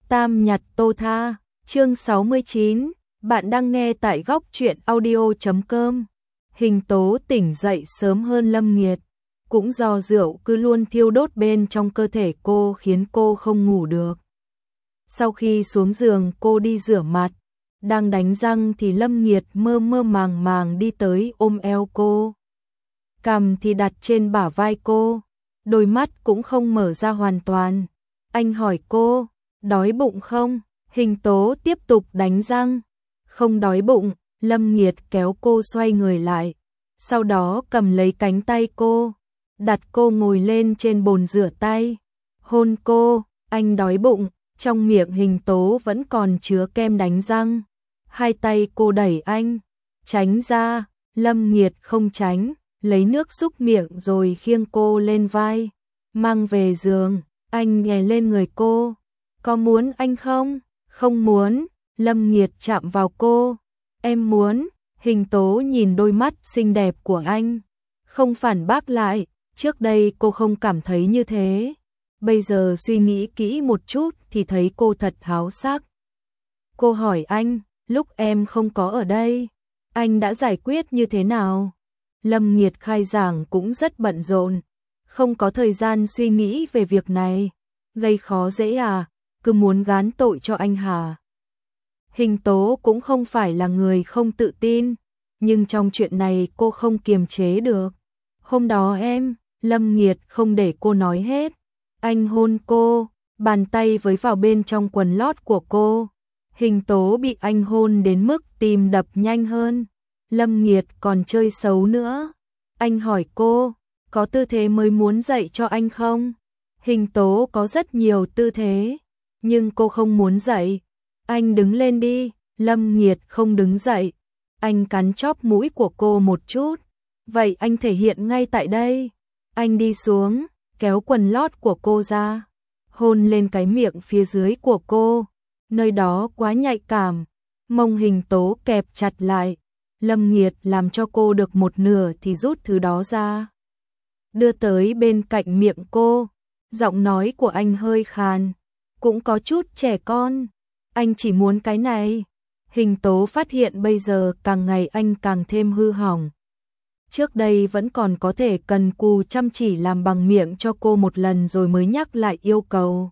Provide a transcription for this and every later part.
Tam nhật tô tha, chương 69, bạn đang nghe tại góc truyện audio.com. Hình tố tỉnh dậy sớm hơn Lâm Nghiệt, cũng do rượu cứ luôn thiêu đốt bên trong cơ thể cô khiến cô không ngủ được. Sau khi xuống giường cô đi rửa mặt, đang đánh răng thì Lâm Nghiệt mơ mơ màng màng đi tới ôm eo cô. Cằm thì đặt trên bả vai cô, đôi mắt cũng không mở ra hoàn toàn. Anh hỏi cô, đói bụng không? Hình tố tiếp tục đánh răng. Không đói bụng, Lâm Nghiệt kéo cô xoay người lại. Sau đó cầm lấy cánh tay cô, đặt cô ngồi lên trên bồn rửa tay. Hôn cô, anh đói bụng, trong miệng hình tố vẫn còn chứa kem đánh răng. Hai tay cô đẩy anh, tránh ra, Lâm Nghiệt không tránh, lấy nước súc miệng rồi khiêng cô lên vai, mang về giường. Anh ghé lên người cô, có muốn anh không? Không muốn. Lâm Nghiệt chạm vào cô, em muốn. Hình tố nhìn đôi mắt xinh đẹp của anh, không phản bác lại. Trước đây cô không cảm thấy như thế, bây giờ suy nghĩ kỹ một chút thì thấy cô thật háo sắc. Cô hỏi anh, lúc em không có ở đây, anh đã giải quyết như thế nào? Lâm Nghiệt khai giảng cũng rất bận rộn, không có thời gian suy nghĩ về việc này. Gây khó dễ à, cứ muốn gán tội cho anh hả? Hình tố cũng không phải là người không tự tin, nhưng trong chuyện này cô không kiềm chế được. Hôm đó Lâm Nghiệt không để cô nói hết. Anh hôn cô, bàn tay với vào bên trong quần lót của cô. Hình tố bị anh hôn đến mức tim đập nhanh hơn. Lâm Nghiệt còn chơi xấu nữa. Anh hỏi cô, có tư thế mới muốn dạy cho anh không? Hình tố có rất nhiều tư thế, nhưng cô không muốn dạy. Anh đứng lên đi. Lâm Nghiệt không đứng dậy. Anh cắn chóp mũi của cô một chút. Vậy anh thể hiện ngay tại đây. Anh đi xuống, kéo quần lót của cô ra, hôn lên cái miệng phía dưới của cô. Nơi đó quá nhạy cảm, mông hình tố kẹp chặt lại. Lâm Nghiệt làm cho cô được một nửa thì rút thứ đó ra, đưa tới bên cạnh miệng cô. Giọng nói của anh hơi khàn, cũng có chút trẻ con. Anh chỉ muốn cái này. Hình tố phát hiện bây giờ càng ngày anh càng thêm hư hỏng. Trước đây vẫn còn có thể cần cù chăm chỉ làm bằng miệng cho cô một lần rồi mới nhắc lại yêu cầu.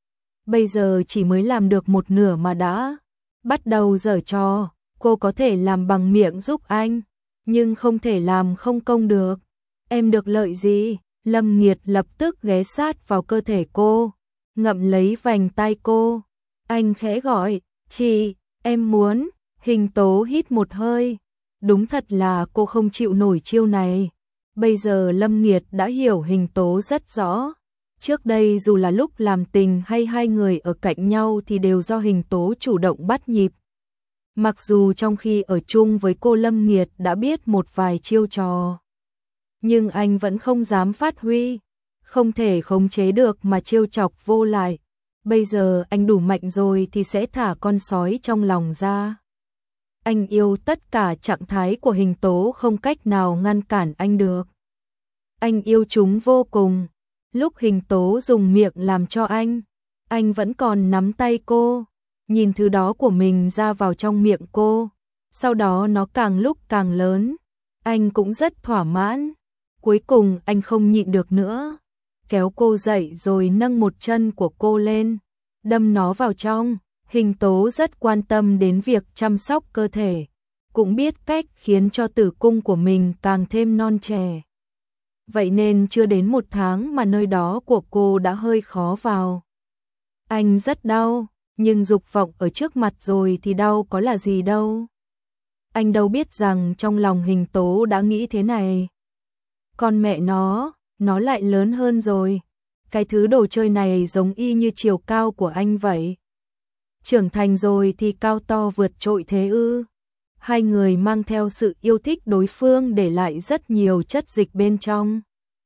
Bây giờ chỉ mới làm được một nửa mà đã bắt đầu giở trò. Cô có thể làm bằng miệng giúp anh, nhưng không thể làm không công được. Em được lợi gì? Lâm Nghiệt lập tức ghé sát vào cơ thể cô, ngậm lấy vành tai cô. Anh khẽ gọi, chị, em muốn. Hình tố hít một hơi. Đúng thật là cô không chịu nổi chiêu này. Bây giờ Lâm Nghiệt đã hiểu hình tố rất rõ. Trước đây dù là lúc làm tình hay hai người ở cạnh nhau thì đều do hình tố chủ động bắt nhịp. Mặc dù trong khi ở chung với cô Lâm Nghiệt đã biết một vài chiêu trò, nhưng anh vẫn không dám phát huy, không thể khống chế được mà trêu chọc vô lại. Bây giờ anh đủ mạnh rồi thì sẽ thả con sói trong lòng ra. Anh yêu tất cả trạng thái của hình tố, không cách nào ngăn cản anh được. Anh yêu chúng vô cùng. Lúc hình tố dùng miệng làm cho anh vẫn còn nắm tay cô, nhìn thứ đó của mình ra vào trong miệng cô. Sau đó nó càng lúc càng lớn, anh cũng rất thỏa mãn. Cuối cùng anh không nhịn được nữa, kéo cô dậy rồi nâng một chân của cô lên, đâm nó vào trong. Hình tố rất quan tâm đến việc chăm sóc cơ thể, cũng biết cách khiến cho tử cung của mình càng thêm non trẻ. Vậy nên chưa đến một tháng mà nơi đó của cô đã hơi khó vào. Anh rất đau, nhưng dục vọng ở trước mặt rồi thì đau có là gì đâu. Anh đâu biết rằng trong lòng hình tố đã nghĩ thế này. Con mẹ nó lại lớn hơn rồi. Cái thứ đồ chơi này giống y như chiều cao của anh vậy. Trưởng thành rồi thì cao to vượt trội thế ư? Hai người mang theo sự yêu thích đối phương để lại rất nhiều chất dịch bên trong.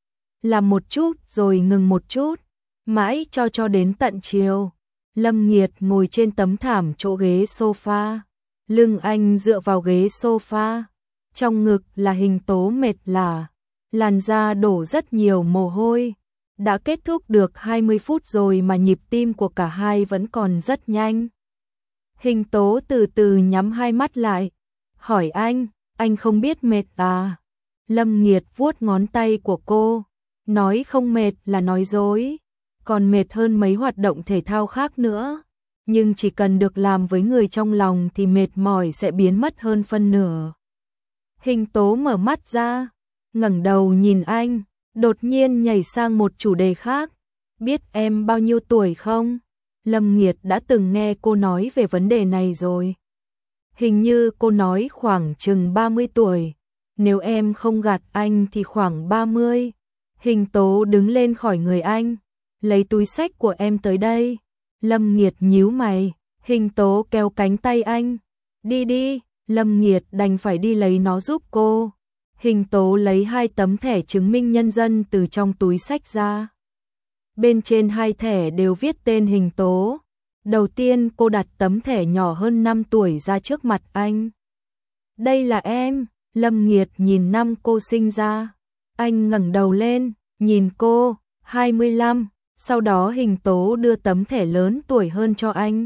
Làm một chút rồi ngừng một chút, mãi cho đến tận chiều. Lâm Nghiệt ngồi trên tấm thảm chỗ ghế sofa, lưng anh dựa vào ghế sofa, trong ngực là hình tố mệt lả, làn da đổ rất nhiều mồ hôi. Đã kết thúc được 20 phút rồi mà nhịp tim của cả hai vẫn còn rất nhanh. Hình tố từ từ nhắm hai mắt lại, hỏi anh không biết mệt à? Lâm Nghiệt vuốt ngón tay của cô, nói không mệt là nói dối, còn mệt hơn mấy hoạt động thể thao khác nữa. Nhưng chỉ cần được làm với người trong lòng thì mệt mỏi sẽ biến mất hơn phân nửa. Hình tố mở mắt ra, ngẩng đầu nhìn anh, đột nhiên nhảy sang một chủ đề khác. Biết em bao nhiêu tuổi không? Lâm Nghiệt đã từng nghe cô nói về vấn đề này rồi. Hình như cô nói khoảng chừng 30 tuổi. Nếu em không gạt anh thì khoảng 30. Hình tố đứng lên khỏi người anh, lấy túi xách của em tới đây. Lâm Nghiệt nhíu mày, hình tố kéo cánh tay anh. Đi đi, Lâm Nghiệt đành phải đi lấy nó giúp cô. Hình tố lấy 2 tấm thẻ chứng minh nhân dân từ trong túi xách ra. Bên trên 2 thẻ đều viết tên hình tố. Đầu tiên cô đặt tấm thẻ nhỏ hơn 5 tuổi ra trước mặt anh. Đây là em. Lâm Nghiệt nhìn năm cô sinh ra. Anh ngẩng đầu lên, nhìn cô, 25. Sau đó hình tố đưa tấm thẻ lớn tuổi hơn cho anh.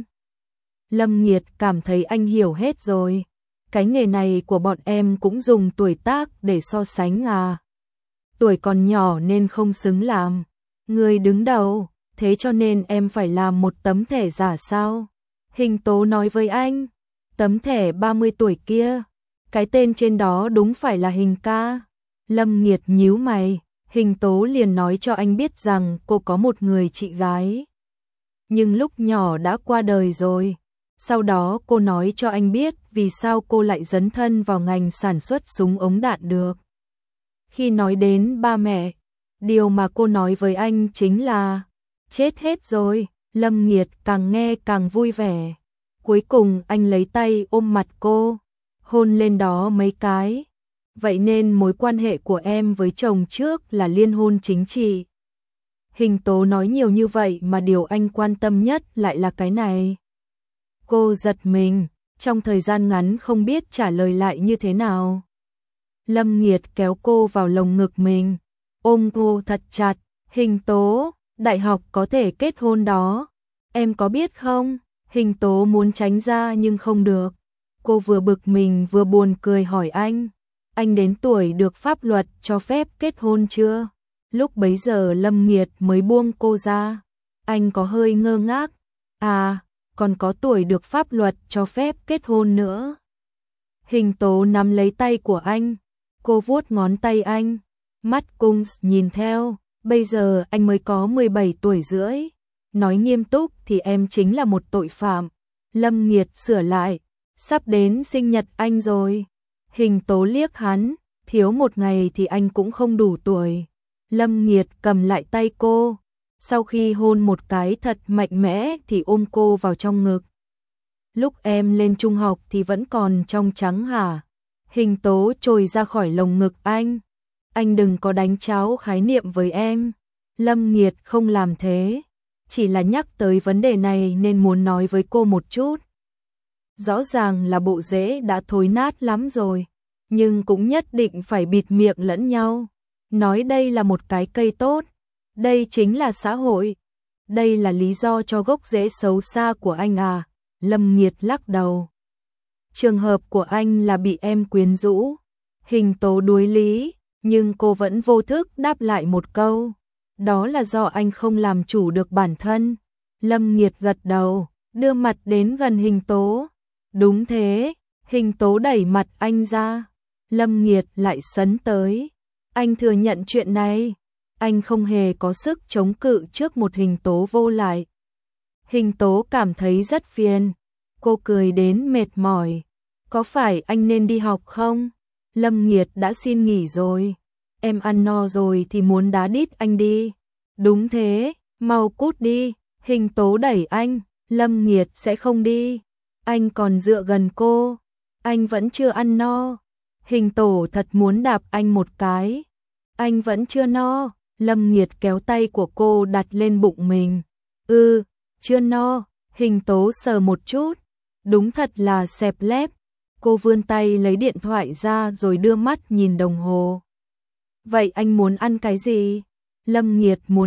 Lâm Nghiệt cảm thấy anh hiểu hết rồi. Cái nghề này của bọn em cũng dùng tuổi tác để so sánh à? Tuổi còn nhỏ nên không xứng làm người đứng đầu, thế cho nên em phải làm một tấm thẻ giả sao? Hình tố nói với anh, tấm thẻ 30 tuổi kia, cái tên trên đó đúng phải là Hình ca. Lâm Nghiệt nhíu mày, Hình tố liền nói cho anh biết rằng cô có một người chị gái. Nhưng lúc nhỏ đã qua đời rồi. Sau đó cô nói cho anh biết vì sao cô lại dấn thân vào ngành sản xuất súng ống đạn được. Khi nói đến ba mẹ, điều mà cô nói với anh chính là chết hết rồi. Lâm Nghiệt càng nghe càng vui vẻ. Cuối cùng anh lấy tay ôm mặt cô, hôn lên đó mấy cái. Vậy nên mối quan hệ của em với chồng trước là liên hôn chính trị. Hình tố nói nhiều như vậy mà điều anh quan tâm nhất lại là cái này. Cô giật mình, trong thời gian ngắn không biết trả lời lại như thế nào. Lâm Nghiệt kéo cô vào lồng ngực mình, ôm cô thật chặt. Hình tố, đại học có thể kết hôn đó, em có biết không? Hình tố muốn tránh ra nhưng không được. Cô vừa bực mình vừa buồn cười hỏi anh đến tuổi được pháp luật cho phép kết hôn chưa? Lúc bấy giờ Lâm Nghiệt mới buông cô ra. Anh có hơi ngơ ngác. À, còn có tuổi được pháp luật cho phép kết hôn nữa. Hình tố nắm lấy tay của anh. Cô vuốt ngón tay anh. Mắt cung nhìn theo. Bây giờ anh mới có 17 tuổi rưỡi. Nói nghiêm túc thì em chính là một tội phạm. Lâm Nghiệt sửa lại. Sắp đến sinh nhật anh rồi. Hình tố liếc hắn. Thiếu một ngày thì anh cũng không đủ tuổi. Lâm Nghiệt cầm lại tay cô. Sau khi hôn một cái thật mạnh mẽ thì ôm cô vào trong ngực. Lúc em lên trung học thì vẫn còn trong trắng hả? Hình tố trồi ra khỏi lồng ngực anh. Anh đừng có đánh tráo khái niệm với em. Lâm Nghiệt không làm thế. Chỉ là nhắc tới vấn đề này nên muốn nói với cô một chút. Rõ ràng là bộ rễ đã thối nát lắm rồi. Nhưng cũng nhất định phải bịt miệng lẫn nhau. Nói đây là một cái cây tốt. Đây chính là xã hội. Đây là lý do cho gốc rễ xấu xa của anh à? Lâm Nghiệt lắc đầu. Trường hợp của anh là bị em quyến rũ. Hình tố đuối lý, nhưng cô vẫn vô thức đáp lại một câu. Đó là do anh không làm chủ được bản thân. Lâm Nghiệt gật đầu, đưa mặt đến gần hình tố. Đúng thế, hình tố đẩy mặt anh ra. Lâm Nghiệt lại sấn tới. Anh thừa nhận chuyện này. Anh không hề có sức chống cự trước một hình tố vô lại. Hình tố cảm thấy rất phiền. Cô cười đến mệt mỏi. Có phải anh nên đi học không? Lâm Nghiệt đã xin nghỉ rồi. Em ăn no rồi thì muốn đá đít anh đi. Đúng thế, mau cút đi. Hình tố đẩy anh. Lâm Nghiệt sẽ không đi. Anh còn dựa gần cô. Anh vẫn chưa ăn no. Hình tố thật muốn đạp anh một cái. Anh vẫn chưa no. Lâm Nghiệt kéo tay của cô đặt lên bụng mình. Chưa no. Hình tố sờ một chút. Đúng thật là xẹp lép. Cô vươn tay lấy điện thoại ra rồi đưa mắt nhìn đồng hồ. Vậy anh muốn ăn cái gì? Lâm Nghiệt muốn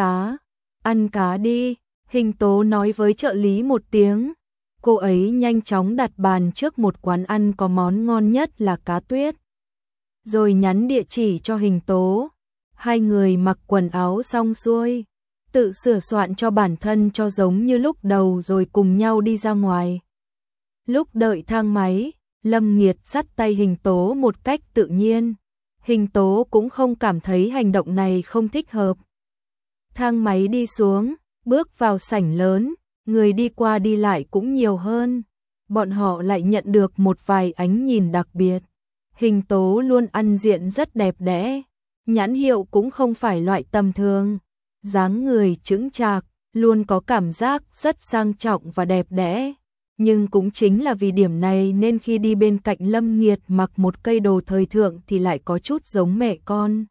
ăn cá đi, Hình Tố nói với trợ lý một tiếng. Cô ấy nhanh chóng đặt bàn trước một quán ăn có món ngon nhất là cá tuyết. Rồi nhắn địa chỉ cho Hình Tố. Hai người mặc quần áo xong xuôi, tự sửa soạn cho bản thân cho giống như lúc đầu rồi cùng nhau đi ra ngoài. Lúc đợi thang máy, Lâm Nghiệt dắt tay Hình Tố một cách tự nhiên. Hình Tố cũng không cảm thấy hành động này không thích hợp. Thang máy đi xuống, bước vào sảnh lớn, người đi qua đi lại cũng nhiều hơn. Bọn họ lại nhận được một vài ánh nhìn đặc biệt. Hình Tố luôn ăn diện rất đẹp đẽ, nhãn hiệu cũng không phải loại tầm thường. Dáng người chững chạc, luôn có cảm giác rất sang trọng và đẹp đẽ. Nhưng cũng chính là vì điểm này nên khi đi bên cạnh Lâm Nghiệt mặc một cây đồ thời thượng thì lại có chút giống mẹ con.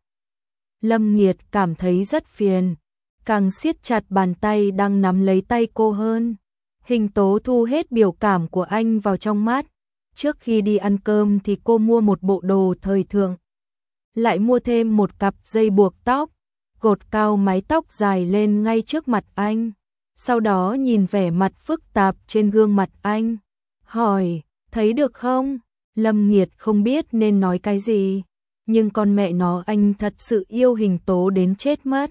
Lâm Nghiệt cảm thấy rất phiền, càng siết chặt bàn tay đang nắm lấy tay cô hơn. Hình Tố thu hết biểu cảm của anh vào trong mắt. Trước khi đi ăn cơm thì cô mua một bộ đồ thời thượng, lại mua thêm một cặp dây buộc tóc, cột cao mái tóc dài lên ngay trước mặt anh. Sau đó nhìn vẻ mặt phức tạp trên gương mặt anh, hỏi, thấy được không? Lâm Nghiệt không biết nên nói cái gì, nhưng con mẹ nó anh thật sự yêu Hình Tố đến chết mất.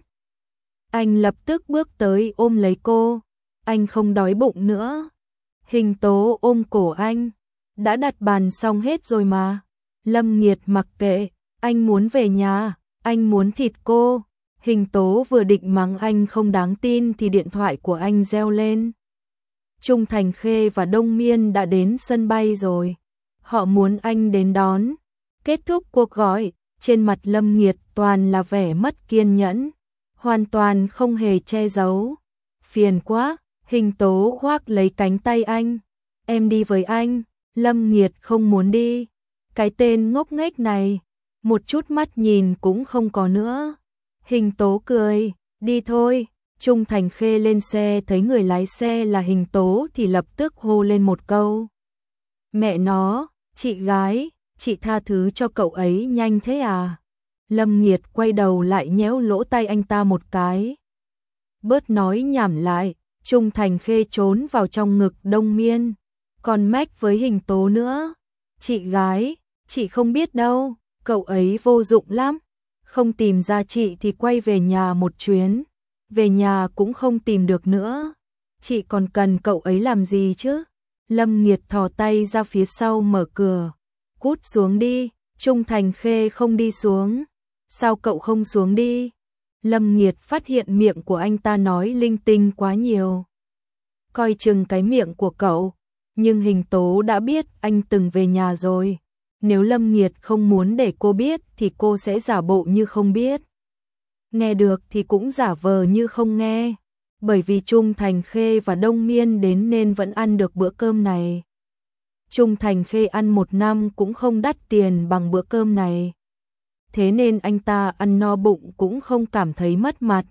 Anh lập tức bước tới ôm lấy cô, anh không đói bụng nữa. Hình Tố ôm cổ anh, đã đặt bàn xong hết rồi mà. Lâm Nghiệt mặc kệ, anh muốn về nhà, anh muốn thịt cô. Hình Tố vừa định mắng anh không đáng tin thì điện thoại của anh reo lên. Trung Thành Khê và Đông Miên đã đến sân bay rồi. Họ muốn anh đến đón. Kết thúc cuộc gọi, trên mặt Lâm Nghiệt toàn là vẻ mất kiên nhẫn, hoàn toàn không hề che giấu. Phiền quá, Hình Tố khoác lấy cánh tay anh. Em đi với anh. Lâm Nghiệt không muốn đi. Cái tên ngốc nghếch này, một chút mắt nhìn cũng không có nữa. Hình Tố cười, đi thôi. Trung Thành Khê lên xe thấy người lái xe là Hình Tố thì lập tức hô lên một câu. Mẹ nó, chị gái, chị tha thứ cho cậu ấy nhanh thế à? Lâm Nghiệt quay đầu lại nhéo lỗ tai anh ta một cái. Bớt nói nhảm lại, Trung Thành Khê trốn vào trong ngực Đông Miên. Còn mách với Hình Tố nữa. Chị gái, chị không biết đâu, cậu ấy vô dụng lắm. Không tìm ra chị thì quay về nhà một chuyến. Về nhà cũng không tìm được nữa. Chị còn cần cậu ấy làm gì chứ? Lâm Nghiệt thò tay ra phía sau mở cửa. Cút xuống đi. Trung Thành Khê không đi xuống. Sao cậu không xuống đi? Lâm Nghiệt phát hiện miệng của anh ta nói linh tinh quá nhiều. Coi chừng cái miệng của cậu. Nhưng Hình Tố đã biết anh từng về nhà rồi. Nếu Lâm Nghiệt không muốn để cô biết thì cô sẽ giả bộ như không biết. Nghe được thì cũng giả vờ như không nghe. Bởi vì Trung Thành Khê và Đông Miên đến nên vẫn ăn được bữa cơm này. Trung Thành Khê ăn một năm cũng không đắt tiền bằng bữa cơm này. Thế nên anh ta ăn no bụng cũng không cảm thấy mất mặt.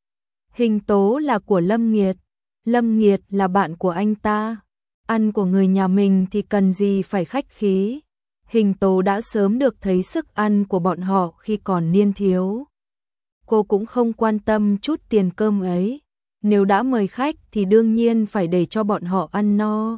Hình Tố là của Lâm Nghiệt. Lâm Nghiệt là bạn của anh ta. Ăn của người nhà mình thì cần gì phải khách khí. Hình Tố đã sớm được thấy sức ăn của bọn họ khi còn niên thiếu. Cô cũng không quan tâm chút tiền cơm ấy. Nếu đã mời khách thì đương nhiên phải để cho bọn họ ăn no.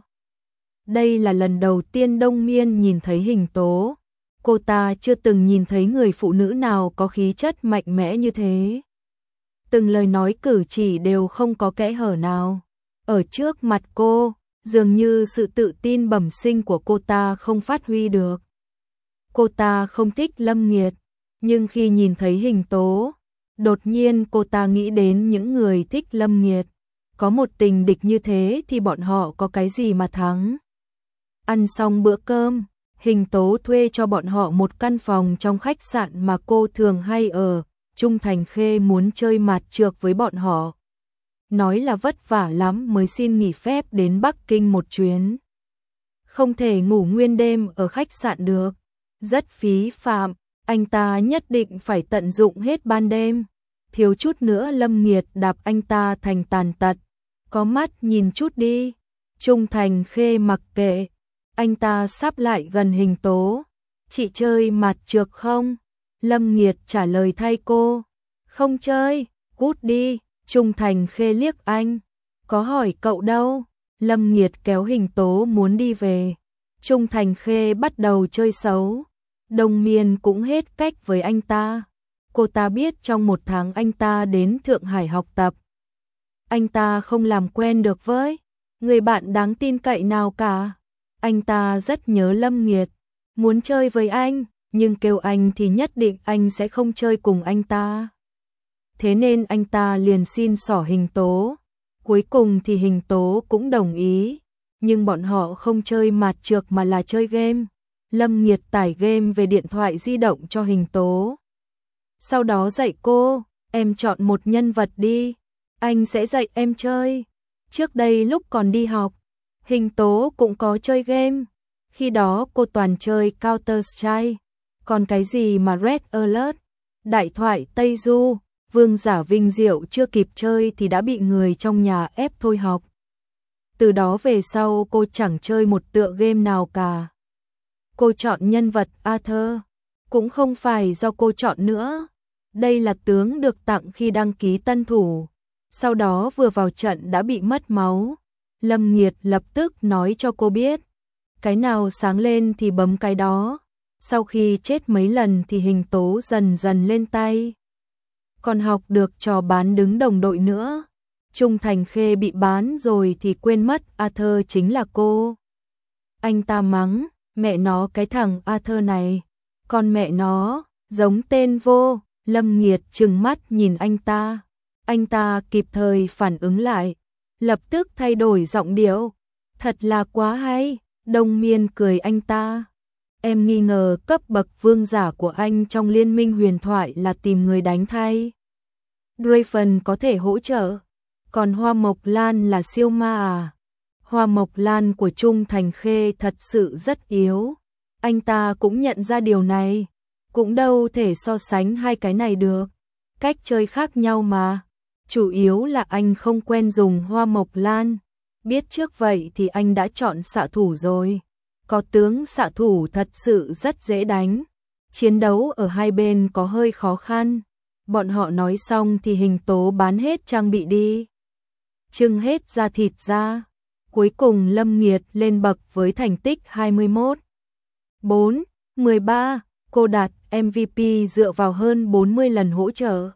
Đây là lần đầu tiên Đông Miên nhìn thấy Hình Tố. Cô ta chưa từng nhìn thấy người phụ nữ nào có khí chất mạnh mẽ như thế. Từng lời nói cử chỉ đều không có kẽ hở nào. Ở trước mặt cô, dường như sự tự tin bẩm sinh của cô ta không phát huy được. Cô ta không thích Lâm Nghiệt, nhưng khi nhìn thấy Hình Tố, đột nhiên cô ta nghĩ đến những người thích Lâm Nghiệt. Có một tình địch như thế thì bọn họ có cái gì mà thắng. Ăn xong bữa cơm, Hình Tố thuê cho bọn họ một căn phòng trong khách sạn mà cô thường hay ở. Trung Thành Khê muốn chơi mạt trược với bọn họ. Nói là vất vả lắm mới xin nghỉ phép đến Bắc Kinh một chuyến. Không thể ngủ nguyên đêm ở khách sạn được. Rất phí phạm, anh ta nhất định phải tận dụng hết ban đêm. Thiếu chút nữa Lâm Nghiệt đạp anh ta thành tàn tật. Có mắt nhìn chút đi. Trung Thành Khê mặc kệ. Anh ta sắp lại gần Hình Tố. Chị chơi mạt trược không? Lâm Nghiệt trả lời thay cô. Không chơi, cút đi. Trung Thành Khê liếc anh. Có hỏi cậu đâu. Lâm Nghiệt kéo Hình Tố muốn đi về. Trung Thành Khê bắt đầu chơi xấu. Đồng Miên cũng hết cách với anh ta. Cô ta biết trong 1 tháng anh ta đến Thượng Hải học tập. Anh ta không làm quen được với người bạn đáng tin cậy nào cả. Anh ta rất nhớ Lâm Nghiệt, muốn chơi với anh, nhưng kêu anh thì nhất định anh sẽ không chơi cùng anh ta. Thế nên anh ta liền xin xỏ Hình Tố. Cuối cùng thì Hình Tố cũng đồng ý, nhưng bọn họ không chơi mạt trược mà là chơi game. Lâm Nghiệt tải game về điện thoại di động cho Hình Tố. Sau đó dạy cô, em chọn một nhân vật đi, anh sẽ dạy em chơi. Trước đây lúc còn đi học, Hình Tố cũng có chơi game. Khi đó cô toàn chơi Counter Strike, còn cái gì mà Red Alert, Đại thoại Tây Du, Vương giả Vinh Diệu chưa kịp chơi thì đã bị người trong nhà ép thôi học. Từ đó về sau cô chẳng chơi một tựa game nào cả. Cô chọn nhân vật Arthur, cũng không phải do cô chọn nữa. Đây là tướng được tặng khi đăng ký tân thủ. Sau đó vừa vào trận đã bị mất máu. Lâm Nghiệt lập tức nói cho cô biết. Cái nào sáng lên thì bấm cái đó. Sau khi chết mấy lần thì Hình Tố dần dần lên tay. Còn học được trò bán đứng đồng đội nữa. Trung Thành Khê bị bán rồi thì quên mất Arthur chính là cô. Anh ta mắng, mẹ nó cái thằng Arthur này. Con mẹ nó, giống tên vô. Lâm Nghiệt trừng mắt nhìn anh ta. Anh ta kịp thời phản ứng lại, lập tức thay đổi giọng điệu. Thật là quá hay. Đồng Miên cười anh ta. Em nghi ngờ cấp bậc vương giả của anh trong liên minh huyền thoại là tìm người đánh thay. Draven có thể hỗ trợ. Còn Hoa Mộc Lan là siêu ma à? Hoa Mộc Lan của Trung Thành Khê thật sự rất yếu. Anh ta cũng nhận ra điều này. Cũng đâu thể so sánh hai cái này được. Cách chơi khác nhau mà. Chủ yếu là anh không quen dùng Hoa Mộc Lan. Biết trước vậy thì anh đã chọn xạ thủ rồi. Có tướng xạ thủ thật sự rất dễ đánh. Chiến đấu ở hai bên có hơi khó khăn. Bọn họ nói xong thì Hình Tố bán hết trang bị đi. Trưng hết da thịt ra. Cuối cùng Lâm Nghiệt lên bậc với thành tích 21. 4, 13. Cô đạt MVP dựa vào hơn 40 lần hỗ trợ.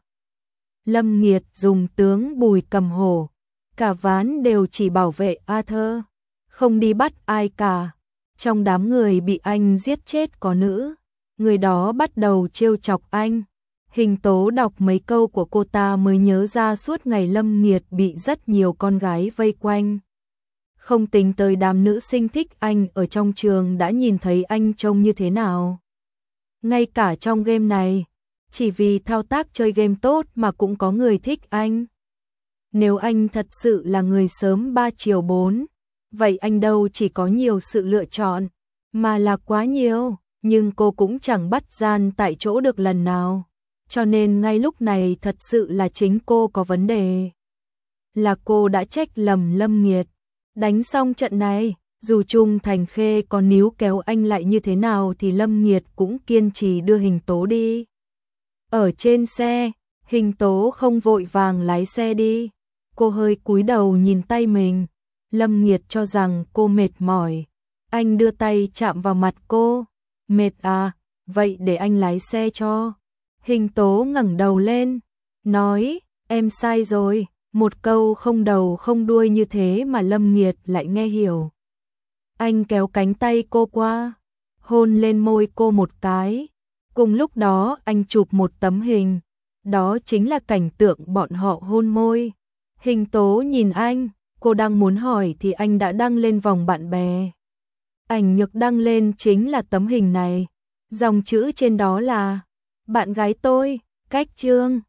Lâm Nghiệt dùng tướng Bùi Cầm Hổ. Cả ván đều chỉ bảo vệ Arthur, không đi bắt ai cả. Trong đám người bị anh giết chết có nữ. Người đó bắt đầu trêu chọc anh. Hình Tố đọc mấy câu của cô ta mới nhớ ra suốt ngày Lâm Nghiệt bị rất nhiều con gái vây quanh. Không tính tới đám nữ sinh thích anh ở trong trường đã nhìn thấy anh trông như thế nào. Ngay cả trong game này, chỉ vì thao tác chơi game tốt mà cũng có người thích anh. Nếu anh thật sự là người sớm 3 chiều 4, vậy anh đâu chỉ có nhiều sự lựa chọn, mà là quá nhiều, nhưng cô cũng chẳng bắt gian tại chỗ được lần nào. Cho nên ngay lúc này thật sự là chính cô có vấn đề. Là cô đã trách lầm Lâm Nghiệt. Đánh xong trận này, dù Trung Thành Khê có níu kéo anh lại như thế nào thì Lâm Nghiệt cũng kiên trì đưa Hình Tố đi. Ở trên xe, Hình Tố không vội vàng lái xe đi. Cô hơi cúi đầu nhìn tay mình. Lâm Nghiệt cho rằng cô mệt mỏi. Anh đưa tay chạm vào mặt cô. Mệt à, vậy để anh lái xe cho. Hình Tố ngẩng đầu lên, nói, em sai rồi. Một câu không đầu không đuôi như thế mà Lâm Nghiệt lại nghe hiểu. Anh kéo cánh tay cô qua, hôn lên môi cô một cái. Cùng lúc đó anh chụp một tấm hình. Đó chính là cảnh tượng bọn họ hôn môi. Hình Tố nhìn anh, cô đang muốn hỏi thì anh đã đăng lên vòng bạn bè. Ảnh nhược đăng lên chính là tấm hình này. Dòng chữ trên đó là: bạn gái tôi, cách chương.